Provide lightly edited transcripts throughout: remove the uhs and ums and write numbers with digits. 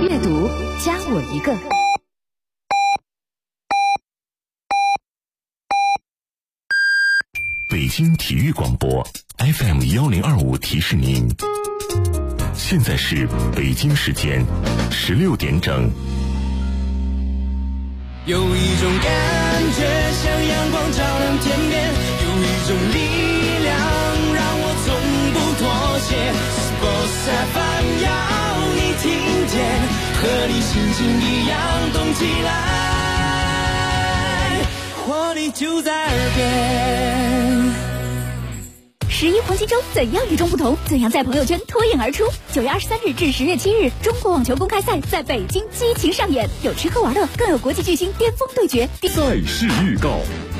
阅读加我一个。 北京体育广播 FM1025 提示您，现在是北京时间16点整。 有一种感觉像阳光照亮天边，有一种力量让我从不妥协。Sports FM 要你听见，和你心情一样动起来，活力就在耳边。 11黄金周怎样与众不同？怎样在朋友圈脱颖而出？9月23日至10月7日，中国网球公开赛在北京激情上演，有吃喝玩乐，更有国际巨星巅峰对决。 赛事预告。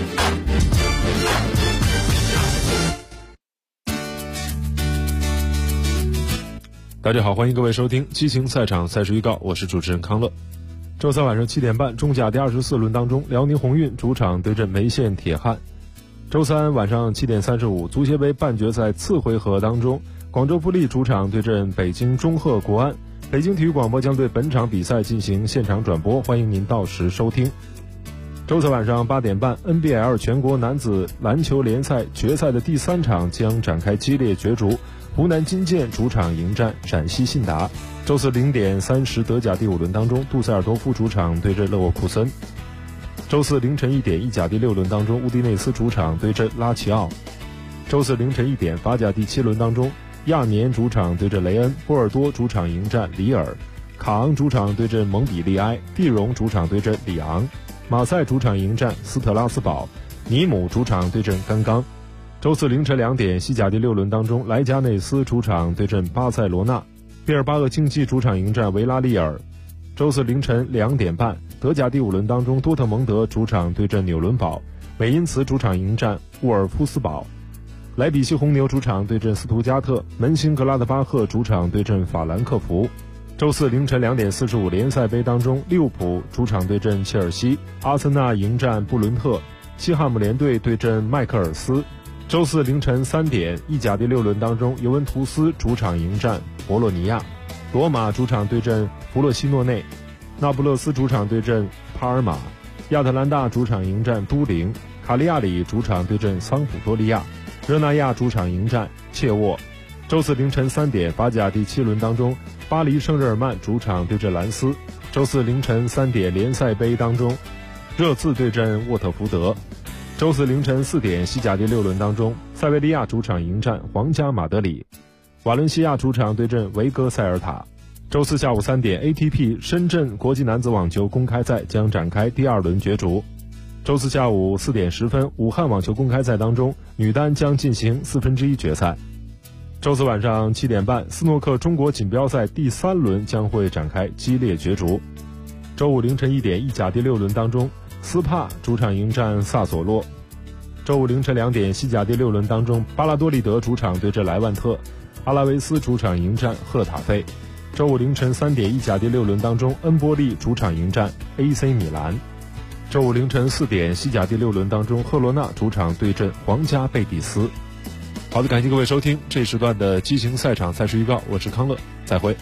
大家好，欢迎各位收听激情赛场赛事预告，我是主持人康乐。周三晚上7点半，中甲第24轮当中，辽宁宏运主场对阵梅县铁汉。周三晚上7点35，足协杯半决赛次回合当中，广州富力主场对阵北京中赫国安。北京体育广播将对本场比赛进行现场转播，欢迎您到时收听。周四晚上8点半 ，NBL 全国男子篮球联赛决赛的第3场将展开激烈角逐，湖南金健主场迎战陕西信达。周四0点30，德甲第5轮当中，杜塞尔多夫主场对阵勒沃库森。周四凌晨1点，意甲第6轮当中，乌迪内斯主场对阵拉齐奥。周四凌晨1点，法甲第7轮当中，亚年主场对阵雷恩，波尔多主场迎战里尔，卡昂主场对阵蒙彼利埃，蒂荣主场对阵里昂，马赛主场迎战斯特拉斯堡，尼姆主场对阵甘刚。周四凌晨2点，西甲第6轮当中，莱加内斯主场对阵巴塞罗那，毕尔巴鄂竞技主场迎战维拉利尔。周四凌晨2点半，德甲第5轮当中，多特蒙德主场对阵纽伦堡，美因茨主场迎战沃尔夫斯堡，莱比锡红牛主场对阵斯图加特，门兴格拉德巴赫主场对阵法兰克福。周四凌晨2点45，联赛杯当中，利物浦主场对阵切尔西，阿森纳迎战布伦特，西汉姆联队对阵迈克尔斯。周四凌晨3点，意甲第6轮当中，尤文图斯主场迎战博洛尼亚，罗马主场对阵弗洛西诺内，那不勒斯主场对阵帕尔马，亚特兰大主场迎战都灵，卡利亚里主场对阵桑普多利亚，热那亚主场迎战切沃。周四凌晨3点，法甲第7轮当中，巴黎圣日耳曼主场对阵兰斯。周四凌晨3点，联赛杯当中，热刺对阵沃特福德。周四凌晨4点，西甲第6轮当中，塞维利亚主场迎战皇家马德里，瓦伦西亚主场对阵维戈塞尔塔。周四下午3点 ，ATP 深圳国际男子网球公开赛将展开第2轮角逐。周四下午4点10分，武汉网球公开赛当中，女单将进行1/4决赛。周四晚上7点半，斯诺克中国锦标赛第3轮将会展开激烈角逐。周五凌晨1点，意甲第6轮当中，斯帕主场迎战萨索洛。周五凌晨2点，西甲第6轮当中，巴拉多利德主场对阵莱万特，阿拉维斯主场迎战赫塔费。周五凌晨3点，意甲第6轮当中，恩波利主场迎战 AC 米兰。周五凌晨4点，西甲第6轮当中，赫罗纳主场对阵皇家贝蒂斯。好的，感谢各位收听这时段的激情赛场赛事预告，我是康乐，再会。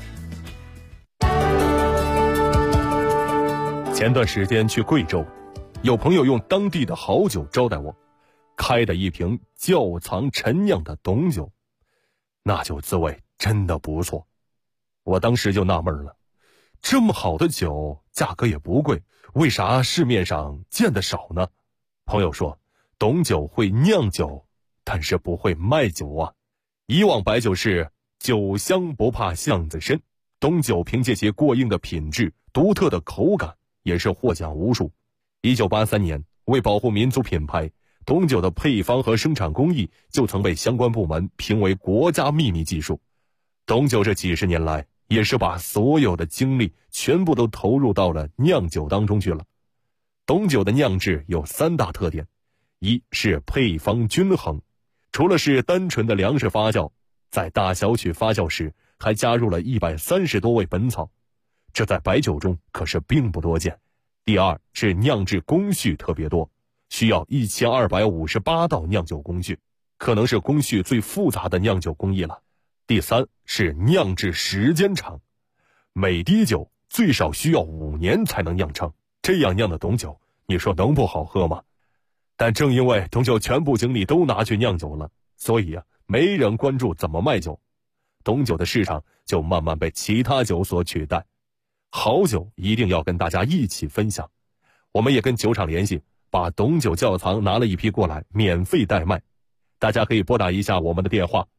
前段时间去贵州，有朋友用当地的好酒招待我，开的一瓶窖藏陈酿的董酒，那酒滋味真的不错。我当时就纳闷了，这么好的酒价格也不贵，为啥市面上见得少呢？朋友说，董酒会酿酒，但是不会卖酒啊。以往白酒是酒香不怕巷子深，董酒凭借其过硬的品质、独特的口感，也是获奖无数。1983年，为保护民族品牌，董酒的配方和生产工艺就曾被相关部门评为国家秘密技术。董酒这几十年来，也是把所有的精力全部都投入到了酿酒当中去了。董酒的酿制有3大特点，一是配方均衡，除了是单纯的粮食发酵，在大小曲发酵时还加入了130多味本草，这在白酒中可是并不多见。第二是酿制工序特别多，需要1258道酿酒工序，可能是工序最复杂的酿酒工艺了。第三是酿制时间长， 每滴酒最少需要5年才能酿成，这样酿的董酒，你说能不好喝吗？但正因为董酒全部精力都拿去酿酒了，所以没人关注怎么卖酒，董酒的市场就慢慢被其他酒所取代。好酒一定要跟大家一起分享，我们也跟酒厂联系，把董酒窖藏拿了一批过来，免费代卖。大家可以拨打一下我们的电话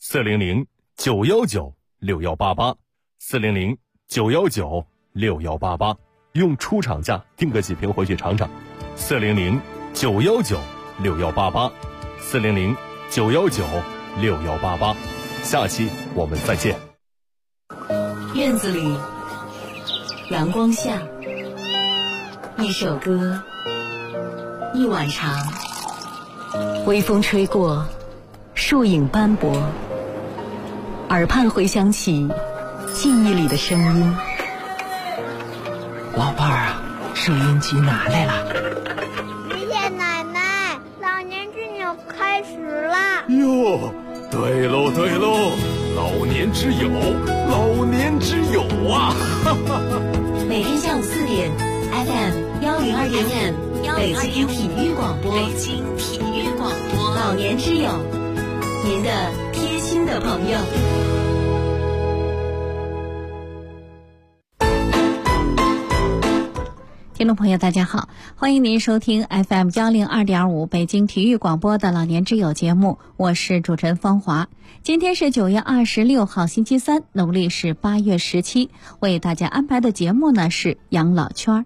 400-919-6188，400-919-6188，用出厂价订个几瓶回去尝尝。400-919-6188，400-919-6188。下期我们再见。 院子里，阳光下，一首歌，一碗茶，微风吹过，树影斑驳，耳畔回响起记忆里的声音。 老伴儿啊，收音机拿来了。 爷爷奶奶，老年之友开始啦！ 哟，对喽对喽，老年之友，老年之友啊！ 每天下午4点 FM102.5北京体育广播，老年之友，您的贴心的朋友。 听众朋友大家好，欢迎您收听 FM102.5 北京体育广播的老年之友节目，我是主持人方华。今天是9月26号星期三，农历是8月17，为大家安排的节目呢是养老圈。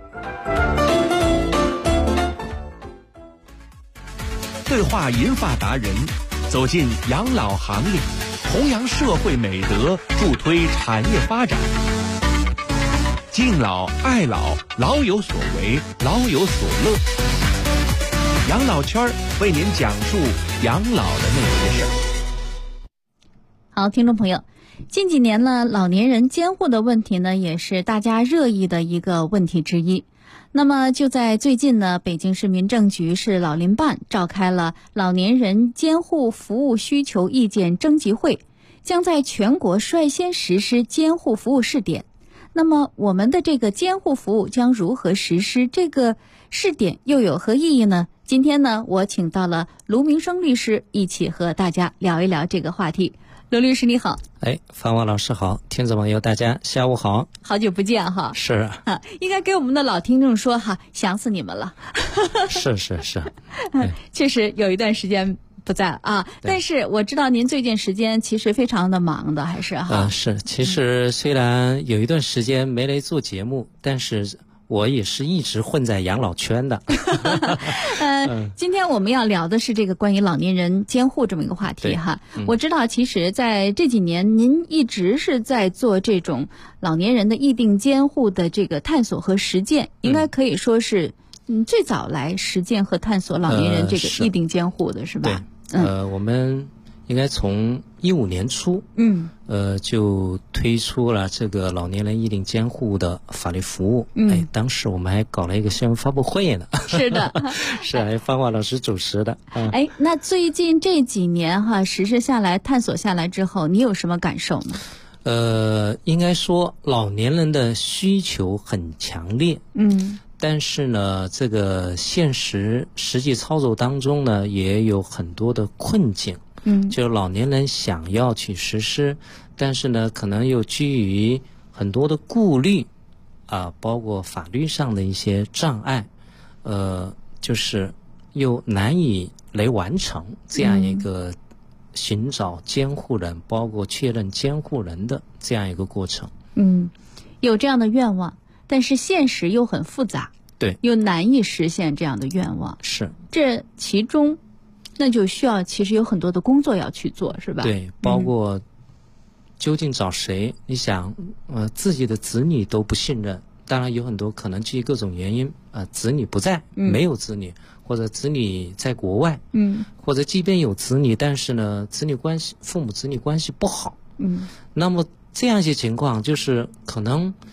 对话银发达人，走进养老行列，弘扬社会美德，助推产业发展。敬老爱老，老有所为，老有所乐。养老圈为您讲述养老的那些事儿。 好，听众朋友，近几年呢，老年人监护的问题呢，也是大家热议的一个问题之一。那么就在最近呢，北京市民政局市老龄办召开了老年人监护服务需求意见征集会，将在全国率先实施监护服务试点。那么我们的这个监护服务将如何实施？这个试点又有何意义呢？今天呢，我请到了卢明生律师一起和大家聊一聊这个话题。卢律师你好。 方华老师好，听众朋友大家下午好。 好久不见哈。 是应该给我们的老听众说哈，想死你们了。 是确实有一段时间不在啊，但是我知道您最近时间其实非常的忙的，还是哈？ 是，其实虽然有一段时间没来做节目，但是我也是一直混在养老圈的。 今天我们要聊的是这个关于老年人监护这么一个话题哈。我知道其实在这几年您一直是在做这种老年人的议定监护的这个探索和实践，应该可以说是最早来实践和探索老年人这个议定监护的是吧？ 我们应该从15年初就推出了这个老年人议定监护的法律服务。当时我们还搞了一个新闻发布会呢。是的。是还方华老师主持的。 那最近这几年哈实施下来探索下来之后，你有什么感受呢？ 应该说老年人的需求很强烈。但是呢，这个实际操作当中呢，也有很多的困境。就老年人想要去实施，但是呢，可能又基于很多的顾虑啊，包括法律上的一些障碍，就是又难以来完成这样一个寻找监护人，包括确认监护人的这样一个过程。 有这样的愿望，但是现实又很复杂。 对， 又难以实现这样的愿望。 是， 这其中那就需要其实有很多的工作要去做，是吧？ 对，包括究竟找谁？你想，自己的子女都不信任，当然有很多可能基于各种原因，子女不在，没有子女，或者子女在国外，或者即便有子女，但是呢，父母子女关系不好，那么这样一些情况就是可能，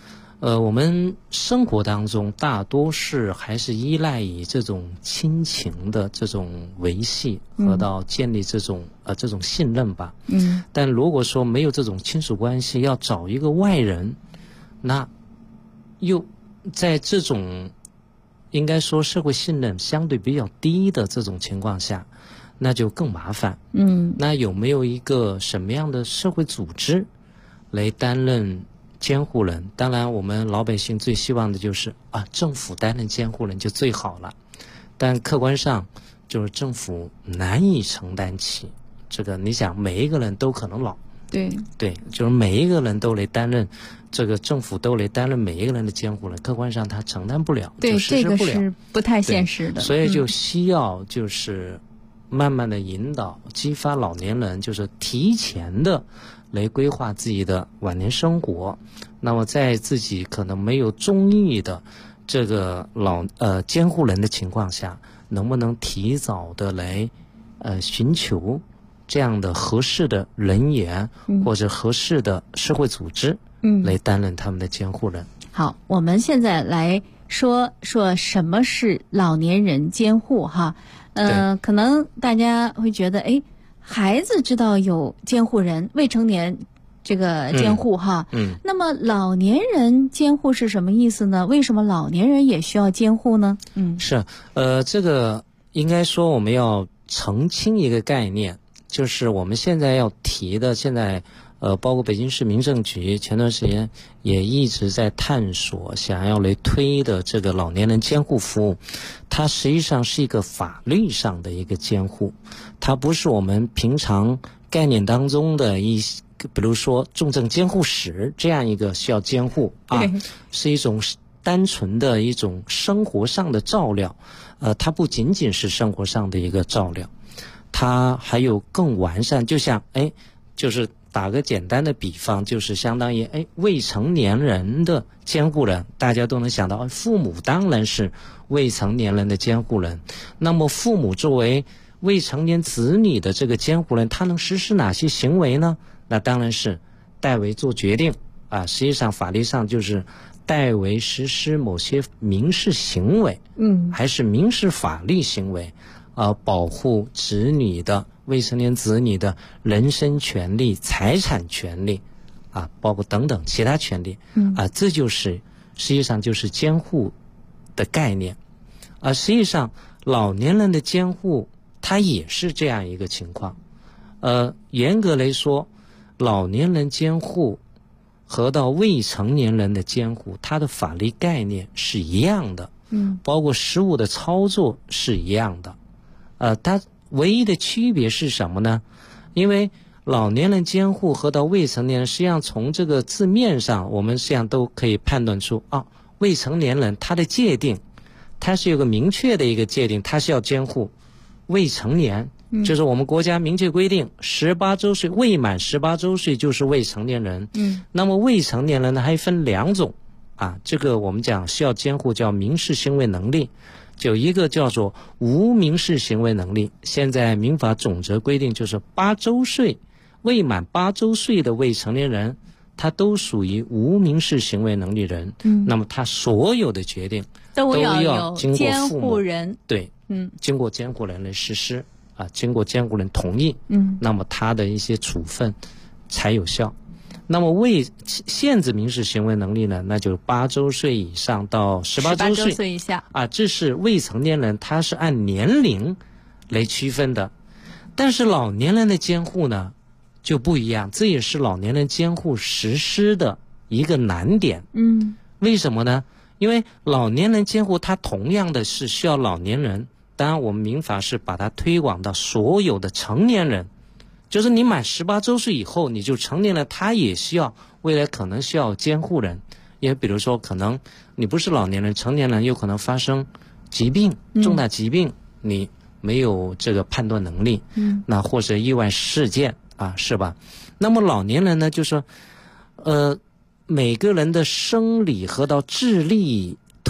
我们生活当中大多是还是依赖于这种亲情的这种维系和到建立这种信任吧。但如果说没有这种亲属关系，要找一个外人，那又在这种应该说社会信任相对比较低的这种情况下，那就更麻烦。那有没有一个什么样的社会组织来担任监护人？当然我们老百姓最希望的就是政府担任监护人就最好了，但客观上就是政府难以承担起这个。你想每一个人都可能老，对，就是每一个人都来担任这个，政府都来担任每一个人的监护人，客观上他承担不了， 对， 就实施不了， 这个是不太现实的。 所以就需要就是慢慢的引导激发老年人，就是提前的来规划自己的晚年生活。那么在自己可能没有中意的这个监护人的情况下，能不能提早的来寻求这样的合适的人员或者合适的社会组织来担任他们的监护人。 好，我们现在来说什么是老年人监护哈。可能大家会觉得孩子知道有监护人，未成年这个监护哈。那么老年人监护是什么意思呢？为什么老年人也需要监护呢？ 是这个应该说我们要澄清一个概念，就是我们现在要提的，现在包括北京市民政局前段时间也一直在探索想要来推的这个老年人监护服务，它实际上是一个法律上的一个监护，它不是我们平常概念当中的比如说重症监护室这样一个需要监护是一种单纯的一种生活上的照料。它不仅仅是生活上的一个照料，它还有更完善，就像就是打个简单的比方，就是相当于未成年人的监护人，大家都能想到父母当然是未成年人的监护人。那么父母作为未成年子女的这个监护人，他能实施哪些行为呢？那当然是代为做决定实际上法律上就是代为实施某些民事行为，还是民事法律行为，保护子女的未成年子女的人身权利、财产权利包括等等其他权利这就是实际上就是监护的概念实际上老年人的监护它也是这样一个情况严格来说，老年人监护和到未成年人的监护，它的法律概念是一样的，包括实务的操作是一样的，它唯一的区别是什么呢？因为老年人监护和到未成年人，实际上从这个字面上，我们实际上都可以判断出未成年人他的界定，他是有个明确的一个界定，他是要监护未成年。就是我们国家明确规定，18周岁未满18周岁就是未成年人。那么未成年人呢还分2种这个我们讲需要监护叫民事行为能力，就一个叫做无民事行为能力。现在民法总则规定，就是8周岁未满8周岁的未成年人，他都属于无民事行为能力人。那么他所有的决定都要经过监护人， 对，经过监护人来实施经过监护人同意，那么他的一些处分才有效。那么限制民事行为能力呢，那就8周岁以上到18周岁以下这是未成年人，他是按年龄来区分的。但是老年人的监护呢就不一样，这也是老年人监护实施的一个难点。为什么呢？因为老年人监护它同样的是需要老年人，当然我们民法是把它推广到所有的成年人，就是你满18周岁以后你就成年了，他也需要未来可能需要监护人。也比如说可能你不是老年人，成年人有可能发生疾病，重大疾病，你没有这个判断能力，那或者意外事件是吧？那么老年人呢，就是说每个人的生理和到智力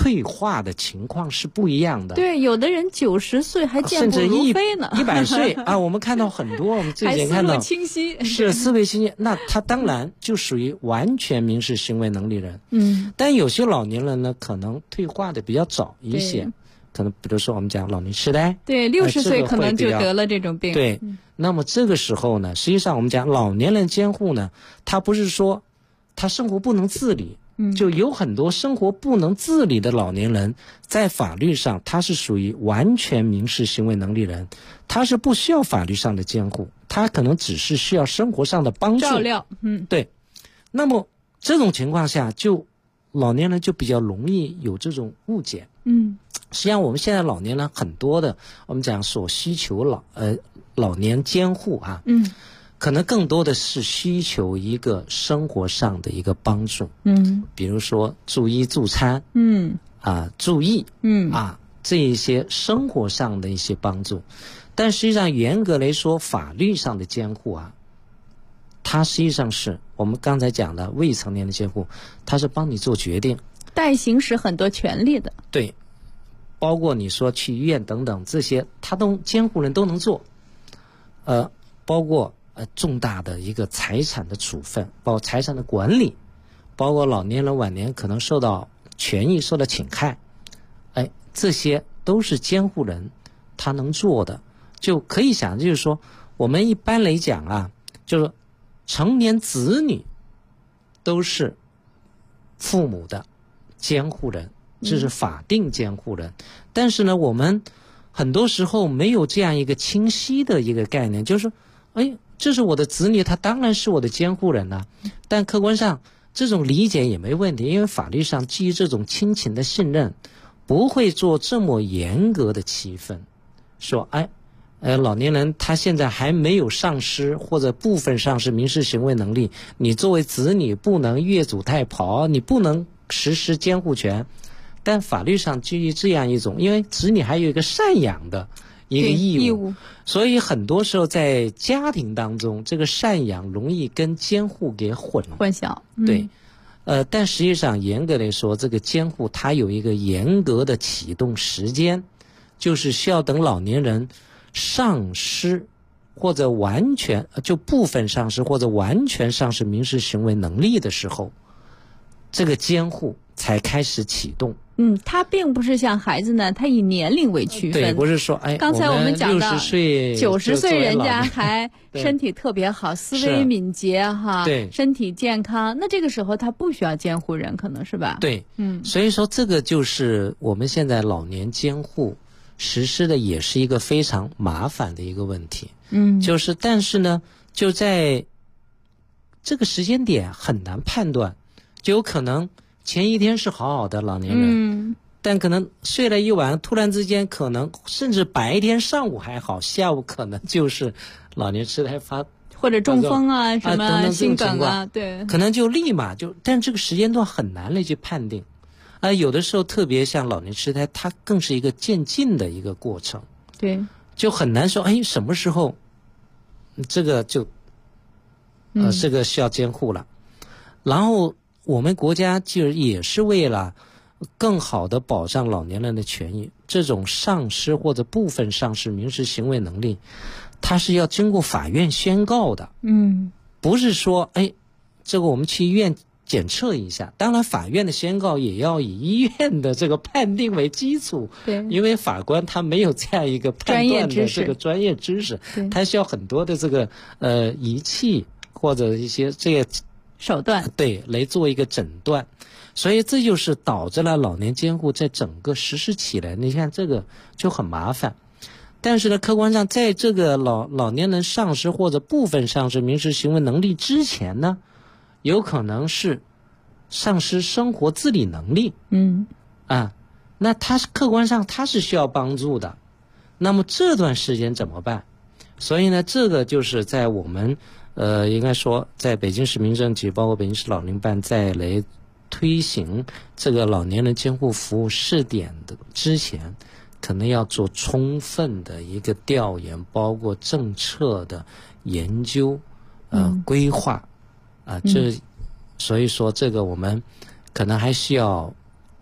退化的情况是不一样的。 对，有的人90岁还健步如飞呢， 甚至100岁啊，我们看到很多，我们最近看到还思路清晰， 是思维清晰，那他当然就属于完全民事行为能力人。但有些老年人呢，可能退化的比较早一些，可能比如说我们讲老年痴呆， 对，60岁可能就得了这种病。 对，那么这个时候呢，实际上我们讲老年人监护呢，他不是说他生活不能自理。就有很多生活不能自理的老年人，在法律上他是属于完全民事行为能力人，他是不需要法律上的监护，他可能只是需要生活上的帮助照料。 对。那么这种情况下，就老年人就比较容易有这种误解。实际上我们现在老年人很多的，我们讲所需求老年监护啊，可能更多的是需求一个生活上的一个帮助，比如说助衣助餐，注意，这一些生活上的一些帮助。但实际上严格来说，法律上的监护啊，它实际上是我们刚才讲的未成年的监护，它是帮你做决定， 代行使很多权利的。 对，包括你说去医院等等这些，他都监护人都能做，包括重大的一个财产的处分，包括财产的管理，包括老年人晚年可能受到权益受到侵害，这些都是监护人他能做的。就可以想，就是说我们一般来讲啊，就是成年子女都是父母的监护人，这是法定监护人。但是呢，我们很多时候没有这样一个清晰的一个概念，就是说这是我的子女，他当然是我的监护人了。但客观上这种理解也没问题，因为法律上基于这种亲情的信任，不会做这么严格的区分，说老年人他现在还没有丧失或者部分丧失民事行为能力，你作为子女不能越俎代庖，你不能实施监护权。但法律上基于这样一种，因为子女还有一个赡养的一个义务，所以很多时候在家庭当中，这个赡养容易跟监护给混淆。 对，但实际上严格来说，这个监护它有一个严格的启动时间，就是需要等老年人丧失或者完全就部分丧失或者完全丧失民事行为能力的时候，这个监护才开始启动。 他并不是像孩子呢，他以年龄为区分。 对，不是说刚才我们讲到 60岁 90岁人家还身体特别好，思维敏捷哈， 对， 身体健康，那这个时候他不需要监护人，可能是吧？ 对，所以说这个就是我们现在老年监护实施的也是一个非常麻烦的一个问题。就是但是呢，就在这个时间点很难判断，就有可能前一天是好好的老年人，但可能睡了一晚，突然之间可能甚至白天上午还好，下午可能就是老年痴呆或者中风啊什么心梗啊，对， 可能就立马但这个时间段很难来去判定。有的时候特别像老年痴呆，它更是一个渐进的一个过程， 对， 就很难说什么时候这个就这个需要监护了。然后我们国家就也是为了更好的保障老年人的权益，这种丧失或者部分丧失民事行为能力，它是要经过法院宣告的。不是说这个我们去医院检测一下，当然法院的宣告也要以医院的这个判定为基础， 对， 因为法官他没有这样一个判断的这个专业知识，他需要很多的这个仪器或者一些这个手段， 对，来做一个诊断。所以这就是导致了老年监护在整个实施起来，你看这个就很麻烦。但是呢，客观上在这个老年人丧失或者部分丧失民事行为能力之前呢，有可能是丧失生活自理能力。那他客观上他是需要帮助的。那么这段时间怎么办？所以呢，这个就是在我们应该说在北京市民政局包括北京市老龄办在来推行这个老年人监护服务试点的之前，可能要做充分的一个调研，包括政策的研究规划所以说这个我们可能还需要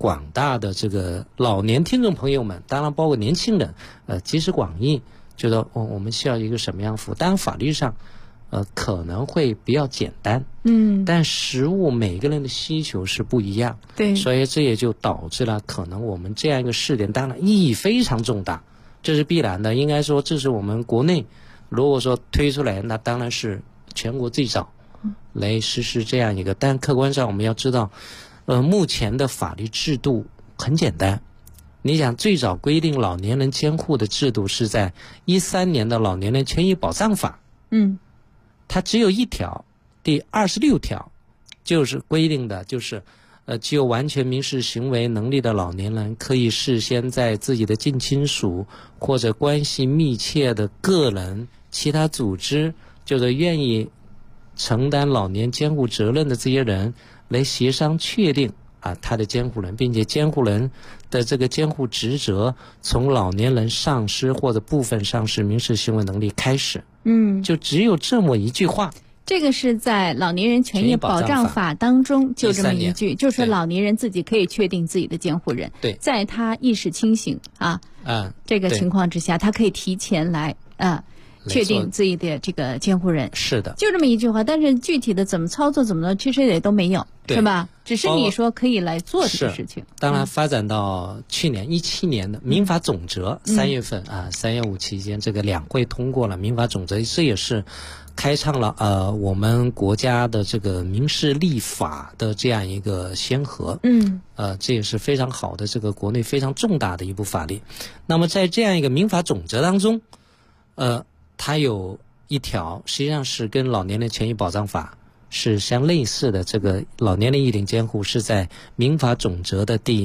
广大的这个老年听众朋友们，当然包括年轻人，集思广益，觉得我们需要一个什么样服务？当然法律上，可能会比较简单，但实务每个人的需求是不一样， 对， 所以这也就导致了可能我们这样一个试点，当然意义非常重大，这是必然的。应该说，这是我们国内如果说推出来，那当然是全国最早来实施这样一个。但客观上我们要知道，目前的法律制度很简单。你想，最早规定老年人监护的制度是在2013年的《老年人权益保障法》，它只有一条，第26条，就是规定的就是具有完全民事行为能力的老年人，可以事先在自己的近亲属或者关系密切的个人、其他组织，就是愿意承担老年监护责任的这些人来协商确定他的监护人，并且监护人的这个监护职责从老年人丧失或者部分丧失民事行为能力开始。就只有这么一句话。 这个是在老年人权益保障法当中就这么一句，就是老年人自己可以确定自己的监护人。 对， 在他意识清醒这个情况之下，他可以提前来确定自己的这个监护人。 是的， 就这么一句话，但是具体的怎么操作怎么的，其实也都没有，是吧？只是你说可以来做这个事情。 当然，发展到去年2017年的民法总则，3月份3月5期间，这个两会通过了民法总则，这也是开创了我们国家的这个民事立法的这样一个先河。这也是非常好的，这个国内非常重大的一部法律。那么在这样一个民法总则当中，它有一条实际上是跟老年人权益保障法是相类似的，这个老年人意定监护是在民法总则的第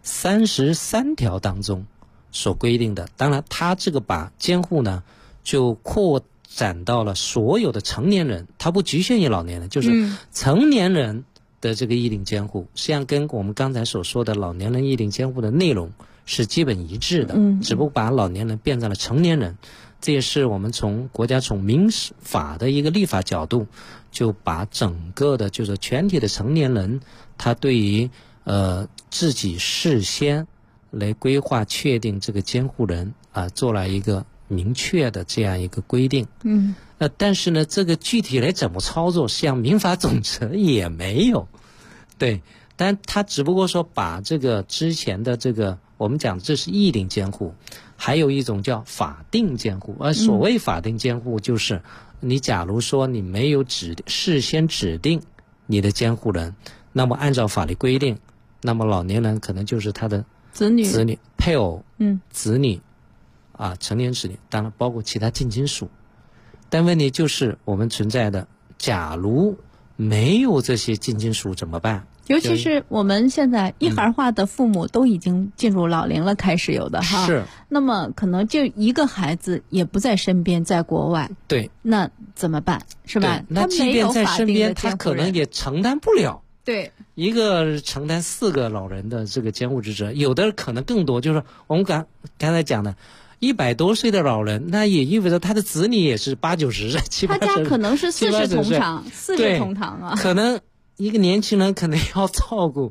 33条当中所规定的。当然它这个把监护呢就扩展到了所有的成年人，它不局限于老年人，就是成年人的这个意定监护，实际上跟我们刚才所说的老年人意定监护的内容是基本一致的，只不过把老年人变成了成年人。这也是我们国家从民法的一个立法角度，就把整个的就是全体的成年人，他对于自己事先来规划确定这个监护人做了一个明确的这样一个规定。但是呢，这个具体来怎么操作，实际上民法总则也没有。对，但他只不过说把这个之前的这个我们讲这是意定监护，还有一种叫法定监护。而所谓法定监护，就是你假如说你没有事先指定你的监护人，那么按照法律规定，那么老年人可能就是他的子女、配偶、子女成年子女，当然包括其他近亲属。但问题就是我们存在的，假如没有这些近亲属怎么办？ 尤其是我们现在一孩化的父母都已经进入老龄了，开始有的哈。 是。 那么可能就一个孩子也不在身边，在国外。 对。 那怎么办？是吧？ 那即便在身边，他可能也承担不了。 对。 一个承担4个老人的这个监护职责，有的可能更多。就是我们刚才讲的，100多岁的老人，那也意味着他的子女也是80、90岁、70、80岁。 他家可能是40同堂，40同堂啊。 可能一个年轻人可能要照顾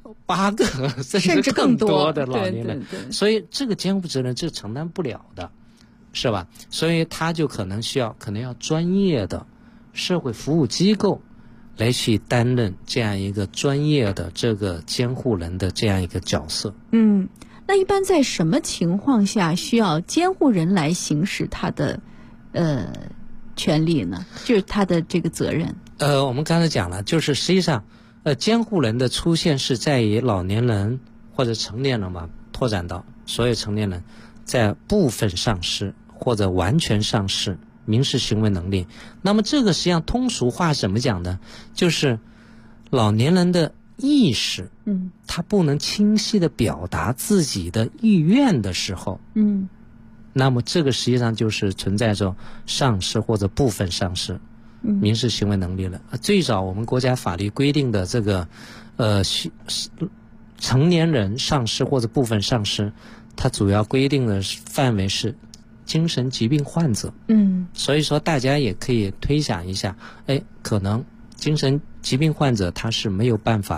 8个甚至更多的老年人，所以这个监护责任是承担不了的，是吧？所以他就可能要专业的社会服务机构来去担任这样一个专业的这个监护人的这样一个角色。 那一般在什么情况下需要监护人来行使他的权利呢？就是他的这个责任。 我们刚才讲了，就是实际上，监护人的出现是在于老年人或者成年人吧，拓展到所有成年人，在部分丧失或者完全丧失民事行为能力。那么这个实际上通俗话怎么讲呢？就是老年人的意识，他不能清晰地表达自己的意愿的时候，那么这个实际上就是存在着丧失或者部分丧失民事行为能力了。最早我们国家法律规定的这个成年人丧失或者部分丧失，它主要规定的范围是精神疾病患者。所以说大家也可以推想一下，可能精神疾病患者他是没有办法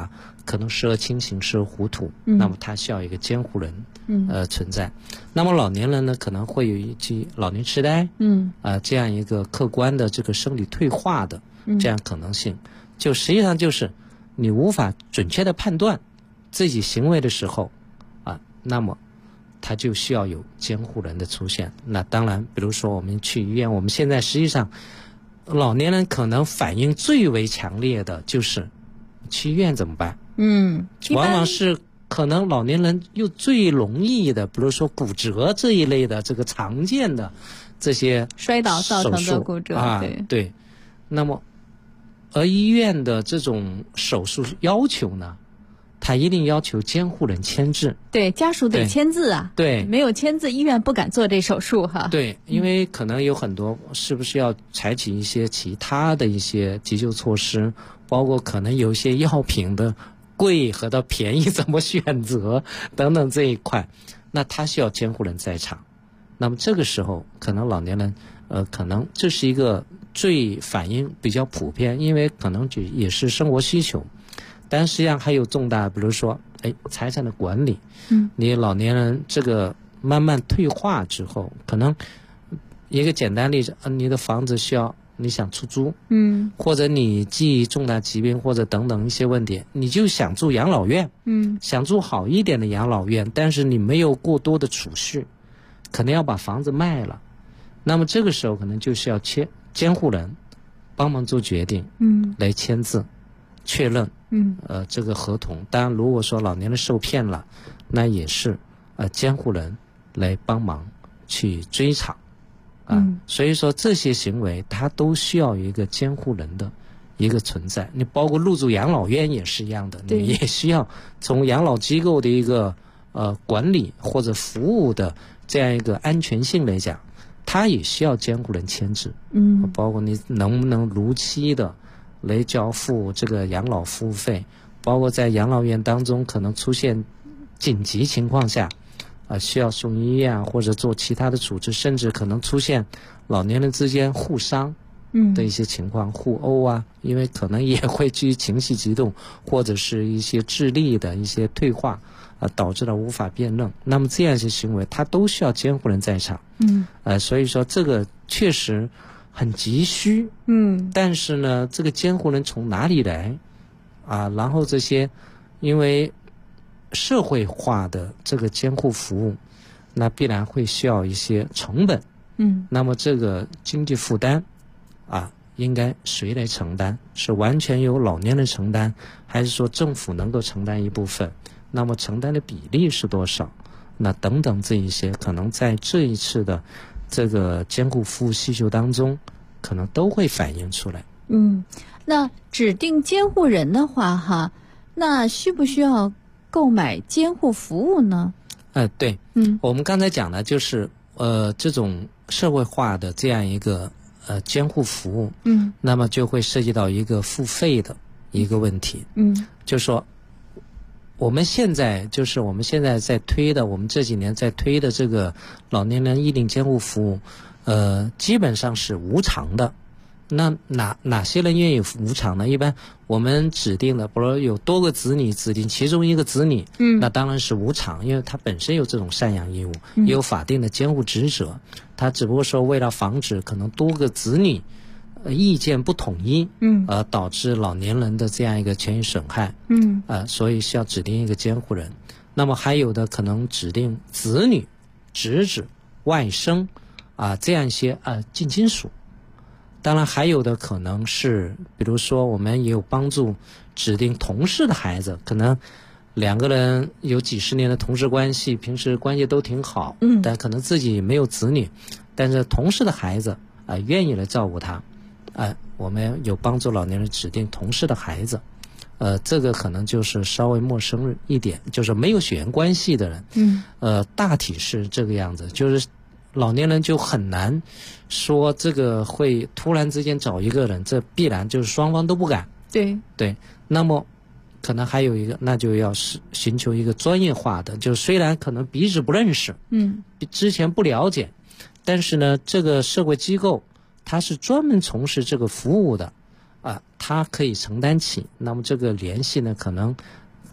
可能时而清醒，时而糊涂，那么他需要一个监护人存在。那么老年人呢，可能会有一些老年痴呆，这样一个客观的这个生理退化的这样可能性，就实际上就是你无法准确的判断自己行为的时候那么他就需要有监护人的出现。那当然比如说我们去医院，我们现在实际上老年人可能反应最为强烈的就是去医院怎么办，往往是可能老年人又最容易的，比如说骨折这一类的这个常见的这些摔倒造成的骨折对。那么而医院的这种手术要求呢，他一定要求监护人签字， 对，家属得签字啊， 对， 没有签字医院不敢做这手术哈。 对，因为可能有很多是不是要采取一些其他的一些急救措施，包括可能有一些药品的贵和到便宜怎么选择等等这一块，那他需要监护人在场。那么这个时候可能老年人可能这是一个最反应比较普遍，因为可能也是生活需求，但实际上还有重大，比如说财产的管理，你老年人这个慢慢退化之后，可能一个简单例子，你的房子需要你想出租，或者你记忆重大疾病或者等等一些问题，你就想住养老院，想住好一点的养老院，但是你没有过多的储蓄，可能要把房子卖了，那么这个时候可能就需要监护人帮忙做决定，来签字确认这个合同。当然如果说老年人受骗了，那也是监护人来帮忙去追偿所以说这些行为它都需要一个监护人的一个存在。你包括入住养老院也是一样的，你也需要从养老机构的一个管理或者服务的这样一个安全性来讲，它也需要监护人签字，包括你能不能如期的来交付这个养老服务费，包括在养老院当中可能出现紧急情况下需要送医院或者做其他的处置，甚至可能出现老年人之间互伤的一些情况，互殴因为可能也会基于情绪激动或者是一些智力的一些退化导致了无法辨认，那么这样一些行为它都需要监护人在场，所以说这个确实很急需，但是呢这个监护人从哪里来然后这些因为社会化的这个监护服务，那必然会需要一些成本，那么这个经济负担应该谁来承担？是完全由老年人承担，还是说政府能够承担一部分？那么承担的比例是多少？那等等这一些可能在这一次的这个监护服务需求当中可能都会反映出来。 那指定监护人的话那需不需要购买监护服务呢？ 对，我们刚才讲的就是这种社会化的这样一个监护服务，那么就会涉及到一个付费的一个问题，就是说我们现在在推的，我们这几年在推的这个老年人医疗监护服务，基本上是无偿的。那哪些人愿意无偿呢？一般我们指定的，比如有多个子女，指定其中一个子女，那当然是无偿，因为他本身有这种赡养义务，也有法定的监护职责，他只不过说为了防止可能多个子女意见不统一，导致老年人的这样一个权益损害，所以需要指定一个监护人。那么还有的可能指定子女、侄子、外甥这样一些近亲属。当然还有的可能是比如说我们也有帮助指定同事的孩子，可能两个人有几十年的同事关系，平时关系都挺好，但可能自己没有子女，但是同事的孩子愿意来照顾他，我们有帮助老年人指定同事的孩子，这个可能就是稍微陌生一点，就是没有血缘关系的人，大体是这个样子，就是老年人就很难说这个会突然之间找一个人，这必然就是双方都不敢。对，那么可能还有一个，那就要寻求一个专业化的，就虽然可能彼此不认识，之前不了解，但是呢这个社会机构它是专门从事这个服务的它可以承担起，那么这个联系呢可能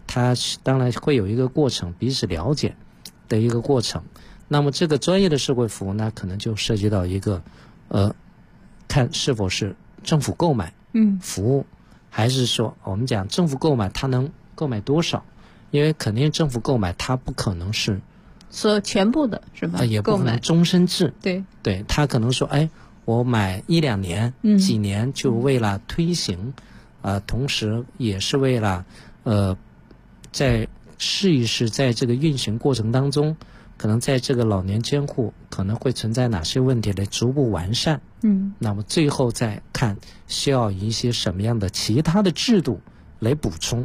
它当然会有一个过程，彼此了解的一个过程。那么这个专业的社会服务呢，可能就涉及到一个看是否是政府购买服务，还是说我们讲政府购买它能购买多少？因为肯定政府购买它不可能是全部的是吧？ 也不可能终身制。 对， 他可能说，我买1-2年、几年，就为了推行，同时也是为了在试一试，在这个运行过程当中，可能在这个老年监护可能会存在哪些问题来逐步完善。那么最后再看需要一些什么样的其他的制度来补充。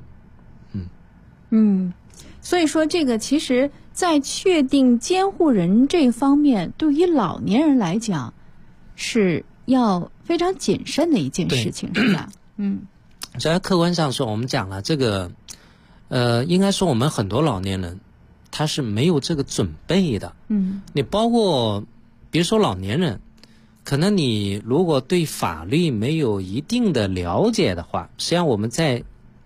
所以说这个其实在确定监护人这方面，对于老年人来讲是要非常谨慎的一件事情，是吧？ 在客观上说，我们讲了这个应该说我们很多老年人他是没有这个准备的。你包括比如说老年人，可能你如果对法律没有一定的了解的话，实际上我们在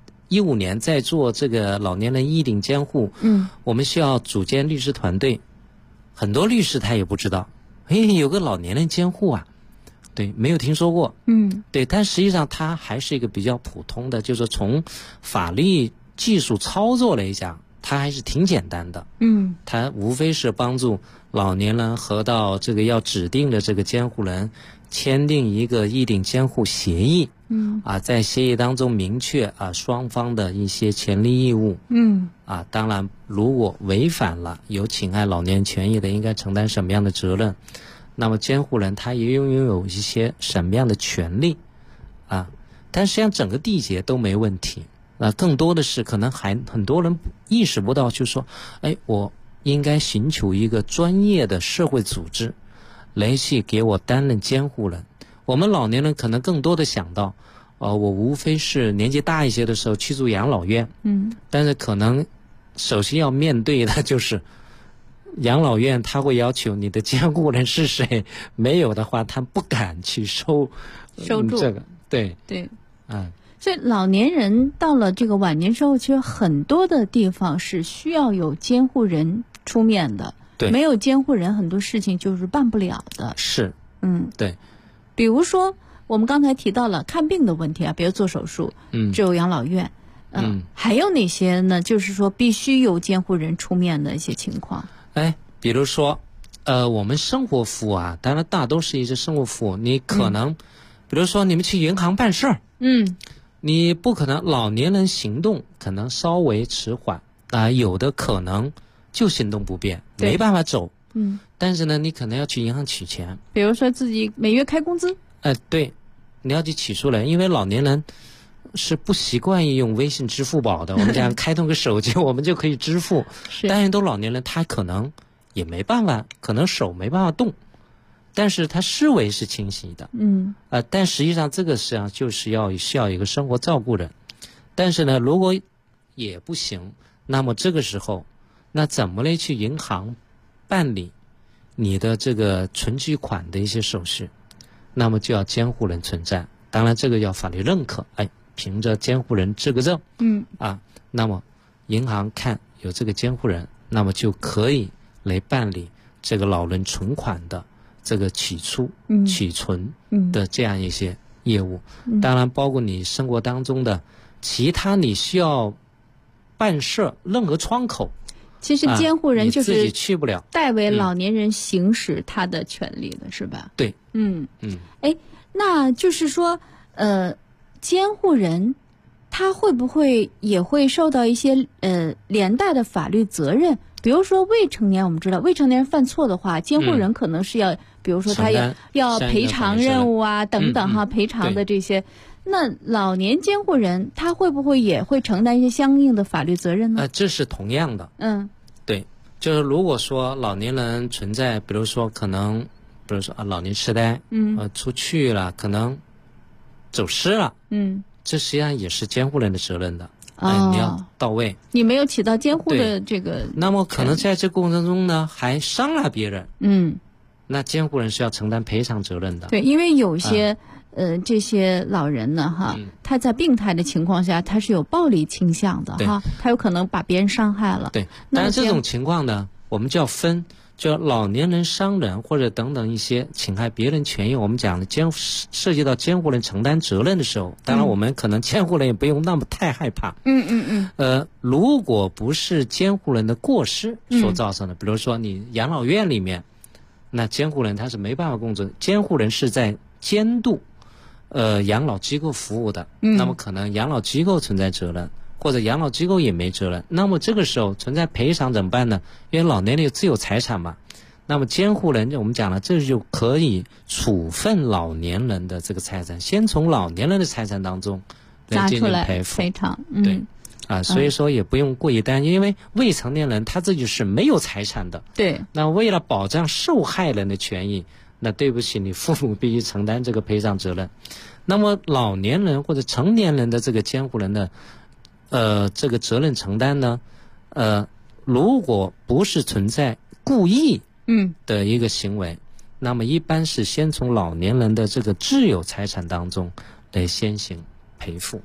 15年在做这个老年人一顶监护，我们需要组建律师团队，很多律师他也不知道，有个老年人监护啊，对，没有听说过，对，但实际上它还是一个比较普通的，就是从法律技术操作来讲，它还是挺简单的，它无非是帮助老年人和到这个要指定的这个监护人签订一个一顶监护协议，在协议当中明确双方的一些权利义务，当然如果违反了有侵害老年权益的，应该承担什么样的责任，那么监护人他也拥有一些什么样的权利但实际上整个缔结都没问题，更多的是可能还很多人意识不到，就是说我应该寻求一个专业的社会组织来去给我担任监护人。我们老年人可能更多的想到我无非是年纪大一些的时候去住养老院，但是可能首先要面对的就是养老院他会要求你的监护人是谁，没有的话他不敢去收住这个。对， 所以老年人到了这个晚年之后，其实很多的地方是需要有监护人出面的，没有监护人很多事情就是办不了的。 是，对。 比如说我们刚才提到了看病的问题比如做手术，只有养老院，还有哪些呢？就是说必须有监护人出面的一些情况。 比如说我们生活服务当然大都是一些生活服务，你可能比如说你们去银行办事儿，你不可能老年人行动可能稍微迟缓有的可能就行动不便，没办法走，但是呢你可能要去银行取钱， 比如说自己每月开工资， 对，你要去取出来，因为老年人是不习惯于用微信支付宝的，我们讲开通个手机我们就可以支付，但是都老年人他可能也没办法，可能手没办法动，但是他思维是清晰的，但实际上这个实际上就是需要一个生活照顾人，但是呢如果也不行，那么这个时候那怎么来去银行办理你的这个存取款的一些手续，那么就要监护人存在，当然这个要法律认可，凭着监护人资格证，那么银行看有这个监护人，那么就可以来办理这个老人存款的这个取出、取存的这样一些业务，当然包括你生活当中的其他你需要办事任何窗口， 其实监护人就是你自己去不了， 代为老年人行使他的权利的，是吧？ 对， 那就是说监护人他会不会也会受到一些连带的法律责任？比如说未成年，我们知道未成年人犯错的话，监护人可能是要，比如说他要赔偿任务等等赔偿的这些。那老年监护人他会不会也会承担一些相应的法律责任呢？ 这是同样的。对，就是如果说老年人存在，比如说可能，比如说老年痴呆，出去了，可能走失了，这实际上也是监护人的责任的。你要到位， 你没有起到监护的这个， 那么可能在这过程中呢还伤了别人，那监护人是要承担赔偿责任的。 对，因为有些这些老人呢哈，他在病态的情况下，他是有暴力倾向的哈，他有可能把别人伤害了。 对，但是这种情况呢，我们就要分，就老年人伤人或者等等一些侵害别人权益，我们讲的涉及到监护人承担责任的时候，当然我们可能监护人也不用那么太害怕。如果不是监护人的过失所造成的，比如说你养老院里面，那监护人他是没办法工作，监护人是在监督养老机构服务的，那么可能养老机构存在责任，或者养老机构也没责任，那么这个时候存在赔偿怎么办呢？因为老年人有自有财产嘛，那么监护人我们讲了，这就可以处分老年人的这个财产，先从老年人的财产当中来进行赔偿。对所以说也不用过于担心，因为未成年人他自己是没有财产的。 对。 那为了保障受害人的权益，那对不起，你父母必须承担这个赔偿责任。那么老年人或者成年人的这个监护人的这个责任承担呢，如果不是存在故意的一个行为，那么一般是先从老年人的这个自有财产当中来先行赔付。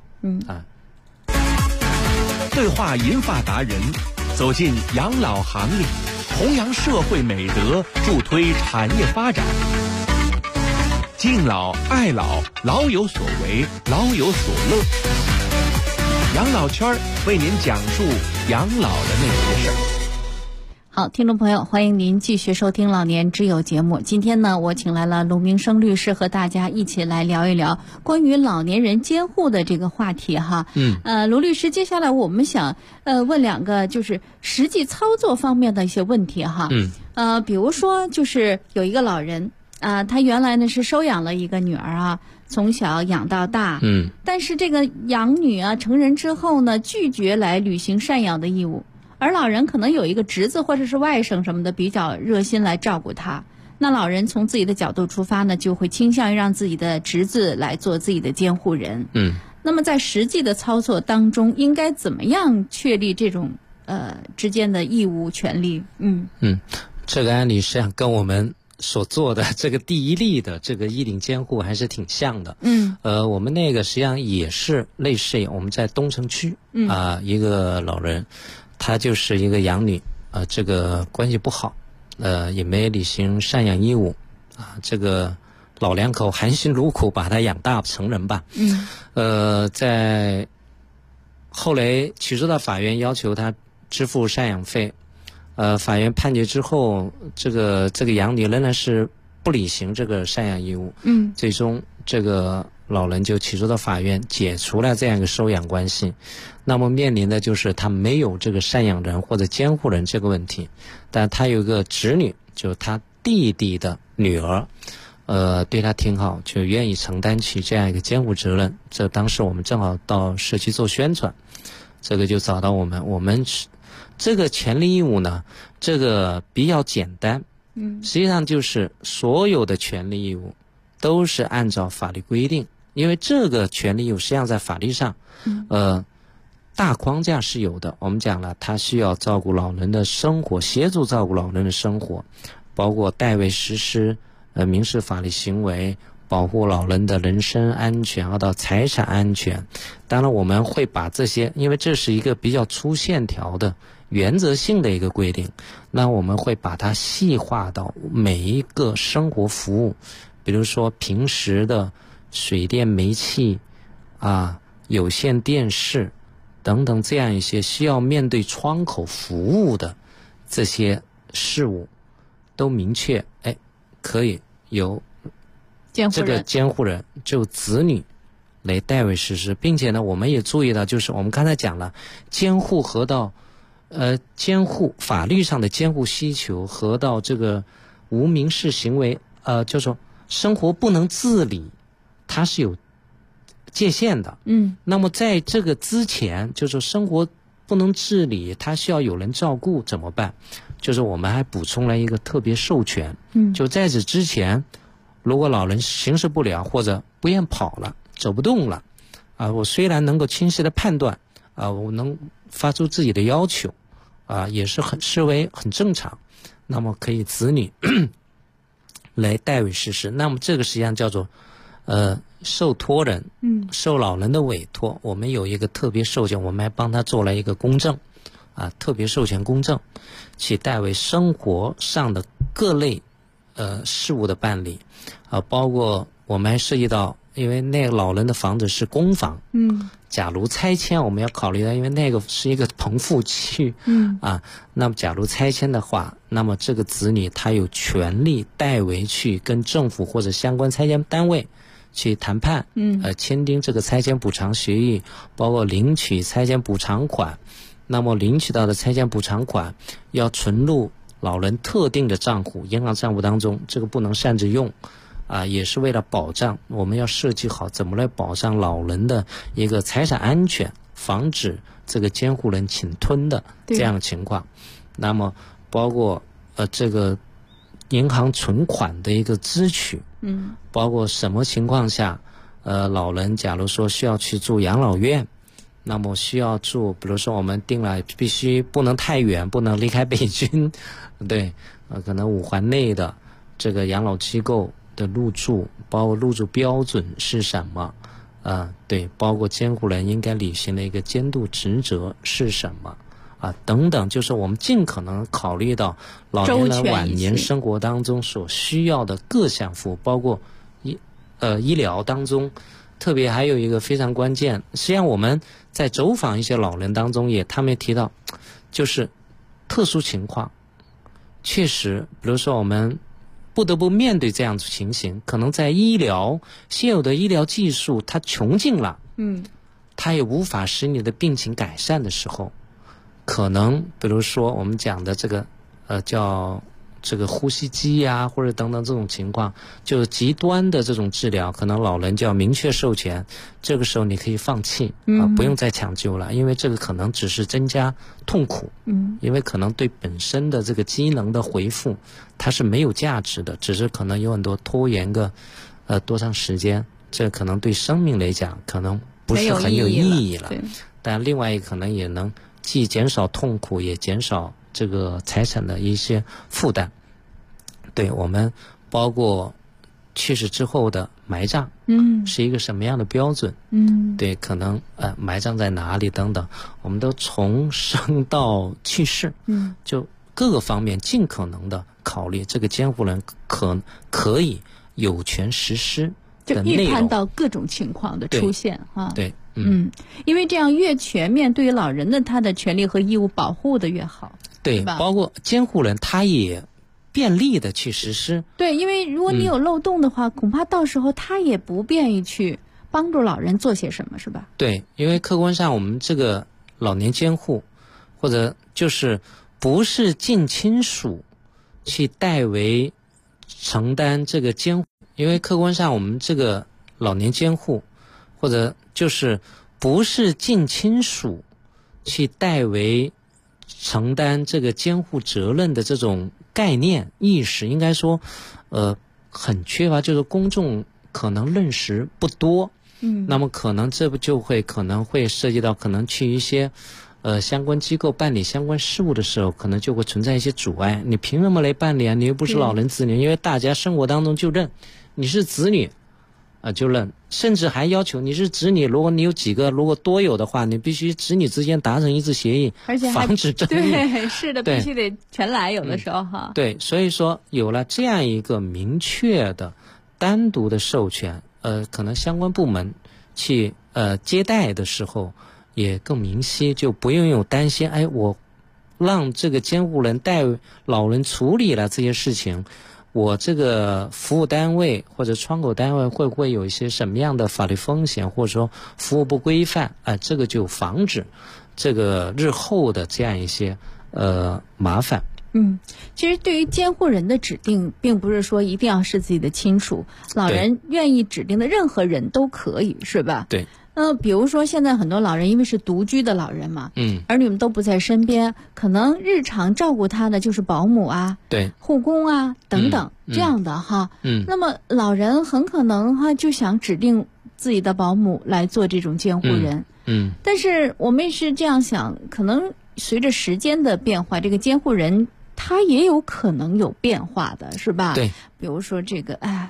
对话银发达人，走进养老行业，弘扬社会美德，助推产业发展。敬老爱老，老有所为，老有所乐。养老圈为您讲述养老的那些事儿。 好，听众朋友，欢迎您继续收听老年之友节目。今天呢，我请来了卢明生律师和大家一起来聊一聊关于老年人监护的这个话题哈。卢律师，接下来我们想问两个就是实际操作方面的一些问题哈。比如说就是有一个老人他原来呢是收养了一个女儿从小养到大。但是这个养女成人之后呢，拒绝来履行赡养的义务。而老人可能有一个侄子或者是外甥什么的比较热心来照顾他，那老人从自己的角度出发呢，就会倾向于让自己的侄子来做自己的监护人。那么在实际的操作当中，应该怎么样确立这种之间的义务权利？ 这个案例实际上跟我们所做的这个第一例的这个依领监护还是挺像的。我们那个实际上也是类似，我们在东城区一个老人。他就是一个养女这个关系不好，也没履行赡养义务这个老两口含辛茹苦把他养大成人吧。在后来起诉到法院要求他支付赡养费，法院判决之后，这个养女仍然是不履行这个赡养义务。最终这个老人就起诉到法院解除了这样一个收养关系。那么面临的就是他没有这个赡养人或者监护人这个问题，但他有个侄女，就是他弟弟的女儿，对他挺好，就愿意承担起这样一个监护责任。这当时我们正好到社区做宣传，这个就找到我们这个权利义务呢，这个比较简单。实际上就是所有的权利义务都是按照法律规定，因为这个权利义务实际上在法律上大框架是有的。我们讲了，他需要照顾老人的生活，协助照顾老人的生活，包括代为实施民事法律行为，保护老人的人身安全到财产安全。当然我们会把这些，因为这是一个比较粗线条的原则性的一个规定，那我们会把它细化到每一个生活服务，比如说平时的水电煤气有线电视等等这样一些需要面对窗口服务的这些事务，都明确可以由这个监护人就子女来代为实施，并且呢，我们也注意到，就是我们刚才讲了，监护和到监护法律上的监护需求和到这个无民事行为，就是说生活不能自理，它是有界限的。那么在这个之前，就是说生活不能自理，他需要有人照顾怎么办？就是我们还补充了一个特别授权。就在此之前，如果老人行事不了或者不愿跑了，走不动了，我虽然能够清晰的判断，我能发出自己的要求，也是视为很正常，那么可以子女来代为实施。那么这个实际上叫做受托人，受老人的委托，我们有一个特别授权，我们还帮他做了一个公证，特别授权公证，去代为生活上的各类事务的办理，包括我们还涉及到，因为那个老人的房子是公房，假如拆迁，我们要考虑到，因为那个是一个棚户区，那么假如拆迁的话，那么这个子女他有权利代为去跟政府或者相关拆迁单位去谈判，签订这个拆迁补偿协议，包括领取拆迁补偿款。那么领取到的拆迁补偿款要存入老人特定的账户，银行账户当中，这个不能擅自用，也是为了保障，我们要设计好怎么来保障老人的一个财产安全，防止这个监护人侵吞的这样的情况。那么包括这个银行存款的一个支取，包括什么情况下，老人假如说需要去住养老院，那么需要住，比如说我们定了必须不能太远，不能离开北京，对，可能5环内的这个养老机构的入住，包括入住标准是什么，对，包括监护人应该履行的一个监督职责是什么，等等，就是我们尽可能考虑到老年人晚年生活当中所需要的各项服务，包括医疗当中，特别还有一个非常关键，实际上我们在走访一些老人当中他们也提到，就是特殊情况，确实，比如说我们不得不面对这样子情形，可能在现有的医疗技术它穷尽了，它也无法使你的病情改善的时候，可能比如说我们讲的这个叫这个呼吸机或者等等这种情况，就是极端的这种治疗，可能老人就要明确授权，这个时候你可以放弃，不用再抢救了，因为这个可能只是增加痛苦，因为可能对本身的这个机能的回复它是没有价值的，只是可能有很多拖延个多长时间，这可能对生命来讲可能不是很有意义了，但另外一个可能也能既减少痛苦，也减少这个财产的一些负担。对，我们包括去世之后的埋葬，是一个什么样的标准，对，可能埋葬在哪里等等，我们都从生到去世，就各个方面尽可能的考虑这个监护人可以有权实施的内容，就预判到各种情况的出现对， 因为这样越全面，对于老人的他的权利和义务保护的越好， 对，包括监护人他也便利的去实施。 对，因为如果你有漏洞的话，恐怕到时候他也不便于去帮助老人做些什么，是吧？ 对，因为客观上我们这个老年监护，或者就是不是近亲属去代为承担这个监护，因为客观上我们这个老年监护，或者就是不是近亲属去代为承担这个监护责任的这种概念意识，应该说很缺乏，就是公众可能认识不多，那么可能这不就会可能会涉及到可能去一些相关机构办理相关事务的时候，可能就会存在一些阻碍，你凭什么来办理啊？你又不是老人子女，因为大家生活当中就认你是子女就认，甚至还要求你是子女，如果你有几个，如果多有的话，你必须子女之间达成一致协议， 而且防止争议。 对，是的，必须得全来，有的时候对，所以说有了这样一个明确的单独的授权，可能相关部门去接待的时候也更明晰，就不用有担心，我让这个监护人带老人处理了这些事情，我这个服务单位或者窗口单位会不会有一些什么样的法律风险，或者说服务不规范，这个就防止这个日后的这样一些麻烦。 其实对于监护人的指定，并不是说一定要是自己的亲属，老人愿意指定的任何人都可以，是吧？ 对。 比如说现在很多老人因为是独居的老人嘛，儿女们都不在身边，可能日常照顾他的就是保姆啊， 对， 护工啊等等这样的哈。那么老人很可能就想指定自己的保姆来做这种监护人。但是我们也是这样想，可能随着时间的变化，这个监护人他也有可能有变化的，是吧？ 对， 比如说这个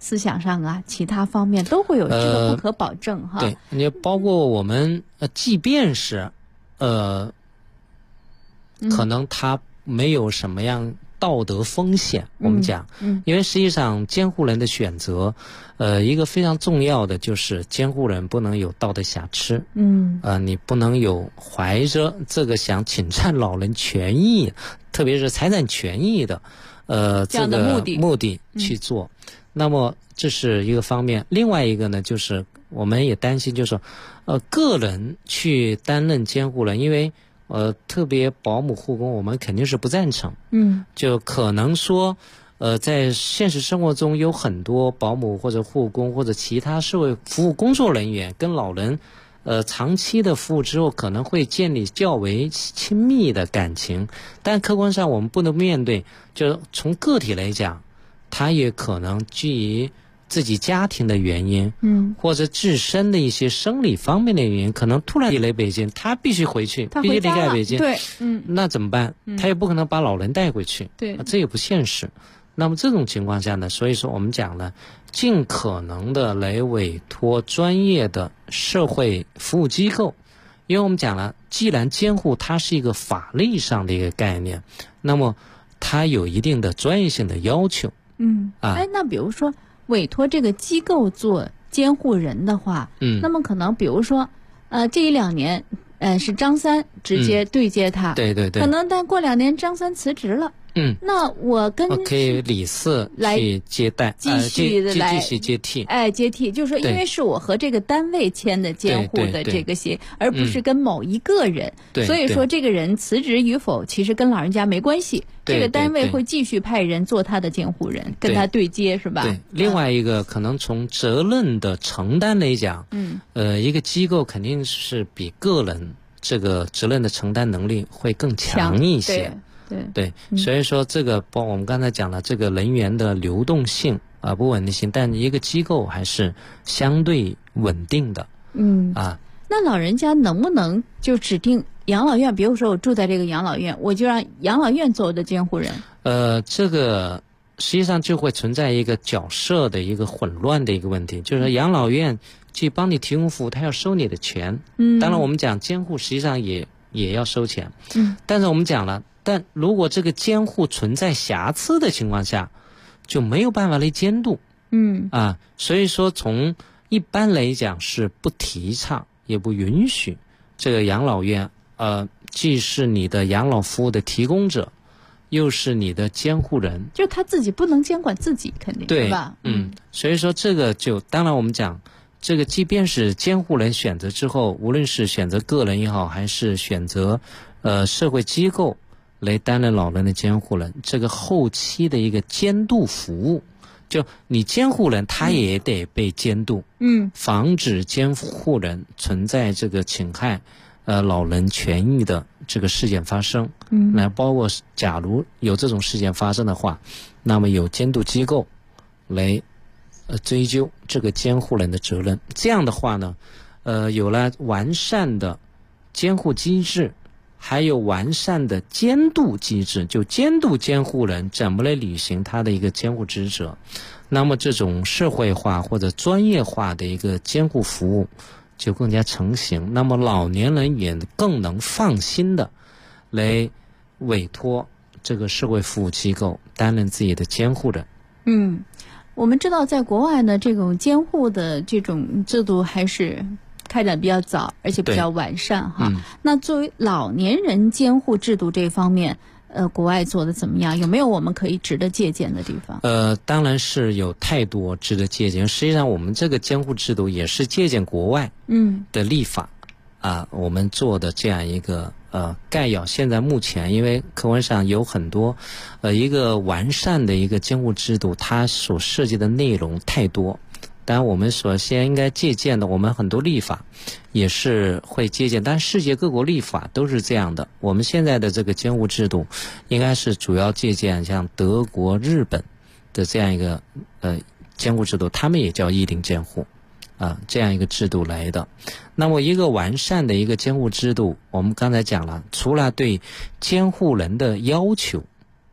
思想上啊，其他方面都会有这个不可保证哈。 对，你包括我们即便是可能他没有什么样道德风险，我们讲，因为实际上监护人的选择，一个非常重要的就是监护人不能有道德瑕疵，你不能有怀着这个想侵占老人权益，特别是财产权益的，这个目的去做。那么这是一个方面，另外一个呢，就是我们也担心，就是个人去担任监护人，因为特别保姆护工，我们肯定是不赞成。就可能说，在现实生活中有很多保姆或者护工或者其他社会服务工作人员跟老人，长期的服务之后，可能会建立较为亲密的感情，但客观上我们不能面对，就从个体来讲，他也可能基于自己家庭的原因，或者自身的一些生理方面的原因，可能突然离开北京，他必须回去，必须离开北京， 对， 那怎么办？他也不可能把老人带回去， 对， 这也不现实。那么这种情况下呢，所以说我们讲呢，尽可能的来委托专业的社会服务机构，因为我们讲了，既然监护它是一个法律上的一个概念，那么它有一定的专业性的要求。 那比如说委托这个机构做监护人的话，那么可能比如说，这1-2年，是张三直接对接他， 对对对， 可能但过2年张三辞职了，那我跟可以李四去接待， 继续接替， 接替，就是说，因为是我和这个单位签的监护的这个协，而不是跟某一个人，所以说这个人辞职与否，其实跟老人家没关系，这个单位会继续派人做他的监护人，跟他对接，是吧？ 对，另外一个可能从责任的承担来讲，一个机构肯定是比个人这个责任的承担能力会更强一些。对，所以说这个包括我们刚才讲了，这个人员的流动性不稳定性，但一个机构还是相对稳定的。 那老人家能不能就指定养老院？比如说我住在这个养老院，我就让养老院做我的监护人。 这个实际上就会存在一个角色的一个混乱的一个问题，就是养老院去帮你提供服务，他要收你的钱。当然我们讲监护实际上也要收钱。但是我们讲了，但如果这个监护存在瑕疵的情况下，就没有办法来监督。所以说从一般来讲是不提倡也不允许这个养老院既是你的养老服务的提供者，又是你的监护人， 就他自己不能监管自己，肯定对吧？ 所以说这个就当然我们讲这个，即便是监护人选择之后，无论是选择个人也好，还是选择社会机构来担任老人的监护人，这个后期的一个监督服务，就你监护人他也得被监督，防止监护人存在这个侵害老人权益的这个事件发生。那包括假如有这种事件发生的话，那么有监督机构来追究这个监护人的责任。这样的话呢，有了完善的监护机制，还有完善的监督机制，就监督监护人怎么来履行他的一个监护职责，那么这种社会化或者专业化的一个监护服务就更加成型，那么老年人也更能放心的来委托这个社会服务机构担任自己的监护人。 我们知道在国外呢，这种监护的这种制度还是开展比较早，而且比较完善哈。那作为老年人监护制度这方面，国外做的怎么样？有没有我们可以值得借鉴的地方？ 当然是有太多值得借鉴。实际上我们这个监护制度也是借鉴国外的立法我们做的这样一个概要。现在目前因为客观上有很多一个完善的一个监护制度，它所涉及的内容太多，当然我们首先应该借鉴的，我们很多立法也是会借鉴，但世界各国立法都是这样的。我们现在的这个监护制度应该是主要借鉴像德国、日本的这样一个监护制度，他们也叫一龄监护这样一个制度来的。那么一个完善的一个监护制度，我们刚才讲了，除了对监护人的要求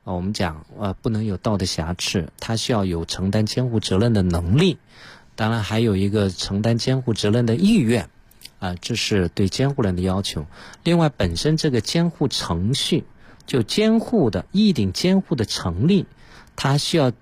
我们讲不能有道德瑕疵，他需要有承担监护责任的能力，当然还有一个承担监护责任的意愿这是对监护人的要求。另外本身这个监护程序，就监护的议定监护的成立，它需要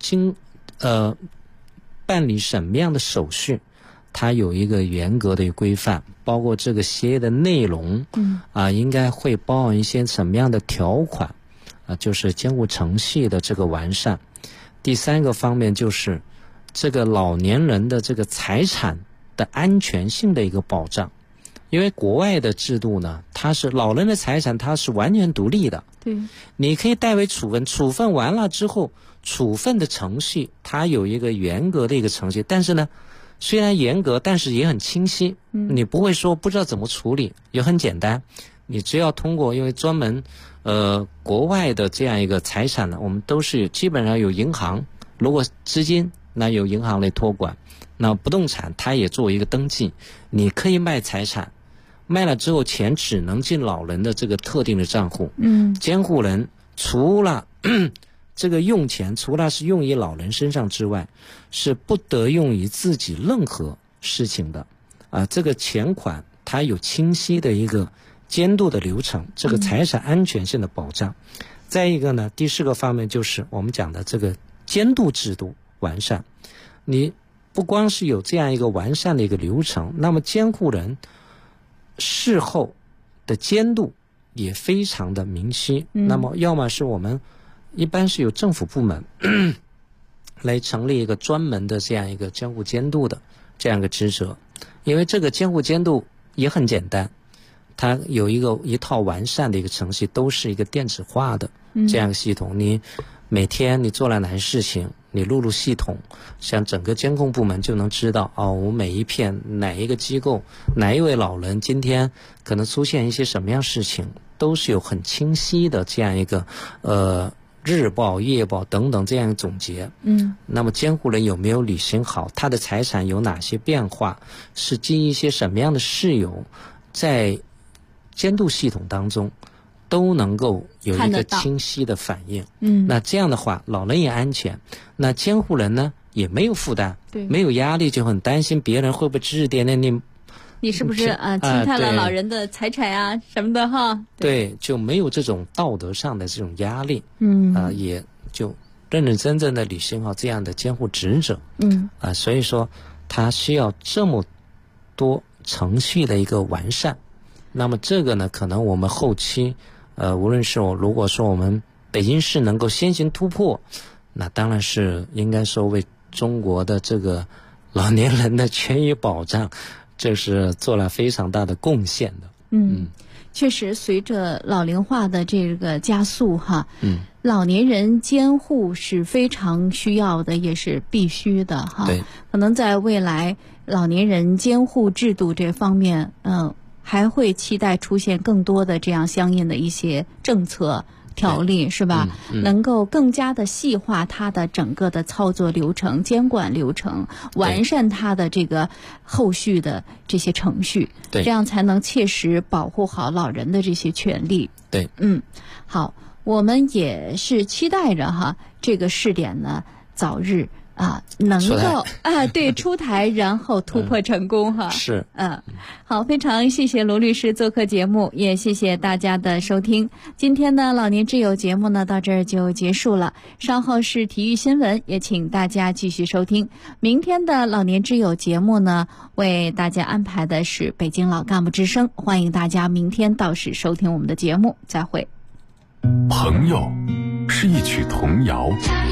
办理什么样的手续，它有一个严格的规范，包括这个协议的内容应该会包含一些什么样的条款就是监护程序的这个完善。第三个方面就是这个老年人的这个财产的安全性的一个保障。因为国外的制度呢，它是老人的财产它是完全独立的， 对， 你可以代为处分，处分完了之后，处分的程序它有一个严格的一个程序，但是呢虽然严格，但是也很清晰，你不会说不知道怎么处理，也很简单，你只要通过，因为专门国外的这样一个财产呢，我们都是基本上有银行，如果资金那由银行来托管，那不动产它也做一个登记，你可以卖财产，卖了之后钱只能进老人的这个特定的账户，监护人除了这个用钱除了是用于老人身上之外，是不得用于自己任何事情的这个钱款它有清晰的一个监督的流程，这个财产安全性的保障。再一个呢，第四个方面就是我们讲的这个监督制度完善，你不光是有这样一个完善的一个流程，那么监护人事后的监督也非常的明晰，那么要么是我们一般是由政府部门来成立一个专门的这样一个监护监督的这样一个职责，因为这个监护监督也很简单，它有一套完善的一个程序，都是一个电子化的这样一个系统，你每天你做了哪些事情，你录入系统，像整个监控部门就能知道我每一片哪一个机构哪一位老人今天可能出现一些什么样事情，都是有很清晰的这样一个日报夜报等等这样一个总结。那么监护人有没有履行好，他的财产有哪些变化，是基于一些什么样的事由，在监督系统当中都能够有一个清晰的反应。那这样的话老人也安全，那监护人呢也没有负担，没有压力，就很担心别人会不会指指点点你是不是侵犯了老人的财产什么的哈？ 对，就没有这种道德上的这种压力。也就认认真真的履行好这样的监护职责。所以说它需要这么多程序的一个完善。那么这个呢，可能我们后期无论是如果说我们北京市能够先行突破，那当然是应该说为中国的这个老年人的权益保障，这是做了非常大的贡献的。 确实随着老龄化的这个加速老年人监护是非常需要的，也是必须的对， 可能在未来老年人监护制度这方面还会期待出现更多的这样相应的一些政策条例，是吧？能够更加的细化它的整个的操作流程、监管流程，完善它的这个后续的这些程序，这样才能切实保护好老人的这些权利。 对， 好，我们也是期待着这个试点呢早日能够出台，然后突破成功是好，非常谢谢罗律师做客节目，也谢谢大家的收听。今天的老年之友节目呢到这儿就结束了，稍后是体育新闻，也请大家继续收听。明天的老年之友节目呢为大家安排的是北京老干部之声，欢迎大家明天到时收听我们的节目，再会。 朋友是一曲童谣，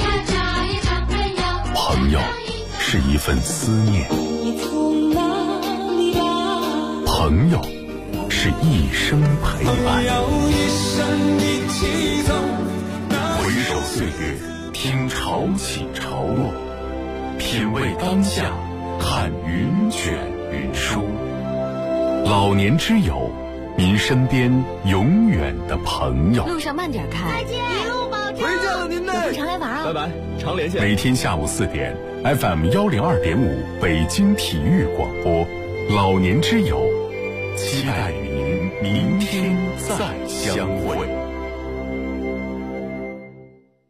朋友是一份思念，朋友是一生陪伴。回首岁月，听潮起潮落，品味当下，看云卷云舒。老年之友，您身边永远的朋友。 路上慢点开， 再见，一路保重。 回见了您呢， 有空常来玩拜拜，常连线。 每天下午4点 FM 102.5北京体育广播，老年之友，期待与您明天再相会。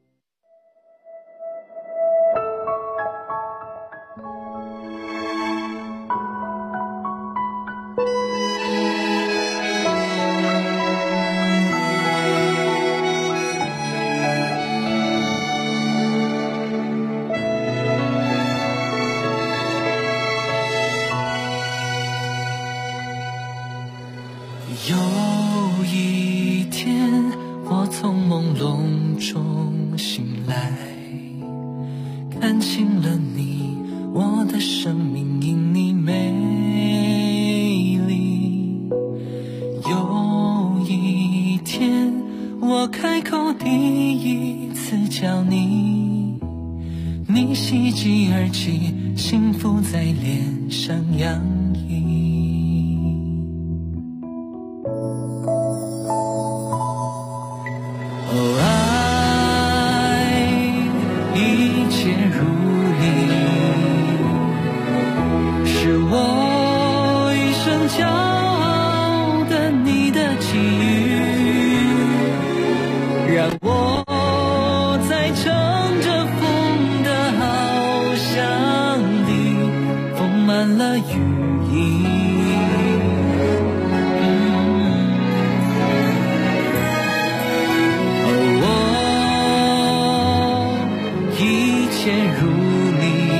从朦胧中醒来，看清了你，我的生命因你美丽。有一天我开口第一次叫你，你喜极而泣，幸福在脸上洋溢。哦，爱一切如理，是我一生骄傲的你的际遇，让我在乘着风的翱翔里丰满了羽翼。一切如你，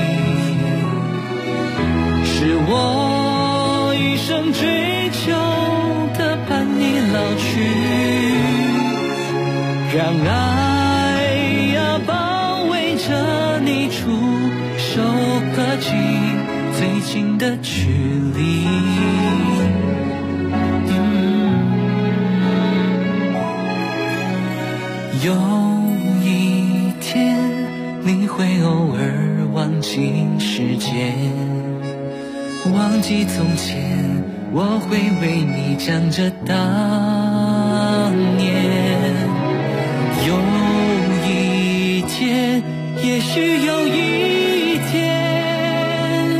是我一生追求的伴你老去，让爱呀包围着你，触手可及最近的距离。有一天你会偶尔忘记时间，忘记从前，我会为你讲着当年。有一天，也许有一天，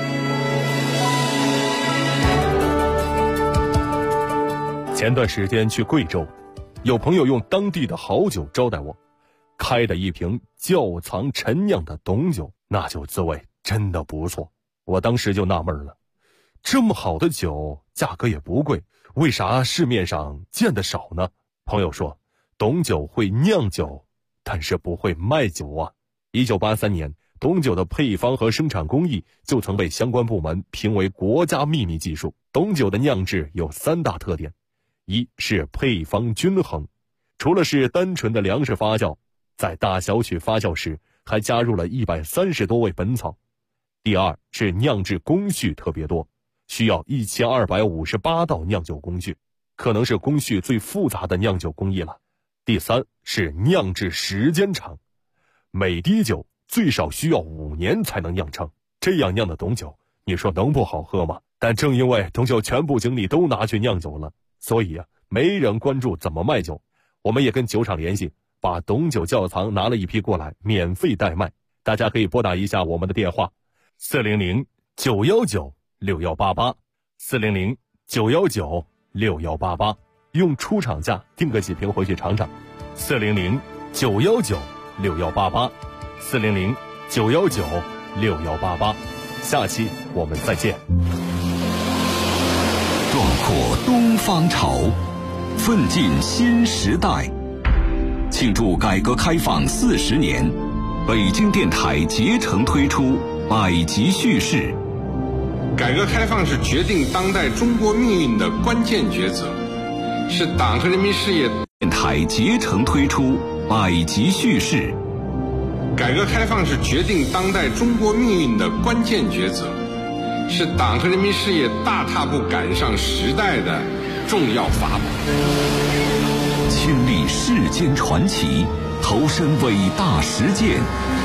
前段时间去贵州，有朋友用当地的好酒招待我，开的一瓶窖藏陈酿的董酒，那酒滋味真的不错。我当时就纳闷了，这么好的酒价格也不贵，为啥市面上见得少呢？朋友说，董酒会酿酒，但是不会卖酒啊。1983年，董酒的配方和生产工艺就曾被相关部门评为国家秘密技术。董酒的酿制有3大特点，一是配方均衡，除了是单纯的粮食发酵，在大小曲发酵时还加入了130多味本草。第二是酿制工序特别多，需要1258道酿酒工序，可能是工序最复杂的酿酒工艺了。第三是酿制时间长，每滴酒最少需要5年才能酿成，这样酿的董酒，你说能不好喝吗？但正因为董酒全部精力都拿去酿酒了，所以没人关注怎么卖酒。我们也跟酒厂联系，把董酒窖藏拿了一批过来，免费代卖。大家可以拨打一下我们的电话400-919-6188 400-919-6188，用出厂价订个几瓶回去尝尝。400-919-6188 400-919-6188，下期我们再见。 壮阔东方潮，奋进新时代。庆祝改革开放40年，北京电台竭诚推出百集叙事。 改革开放是决定当代中国命运的关键抉择，是党和人民事业。 电台竭诚推出百集叙事。 改革开放是决定当代中国命运的关键抉择，是党和人民事业大踏步赶上时代的重要法宝。 亲历世间传奇，投身伟大实践，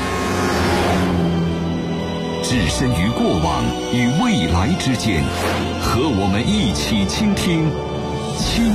置身于过往与未来之间，和我们一起倾听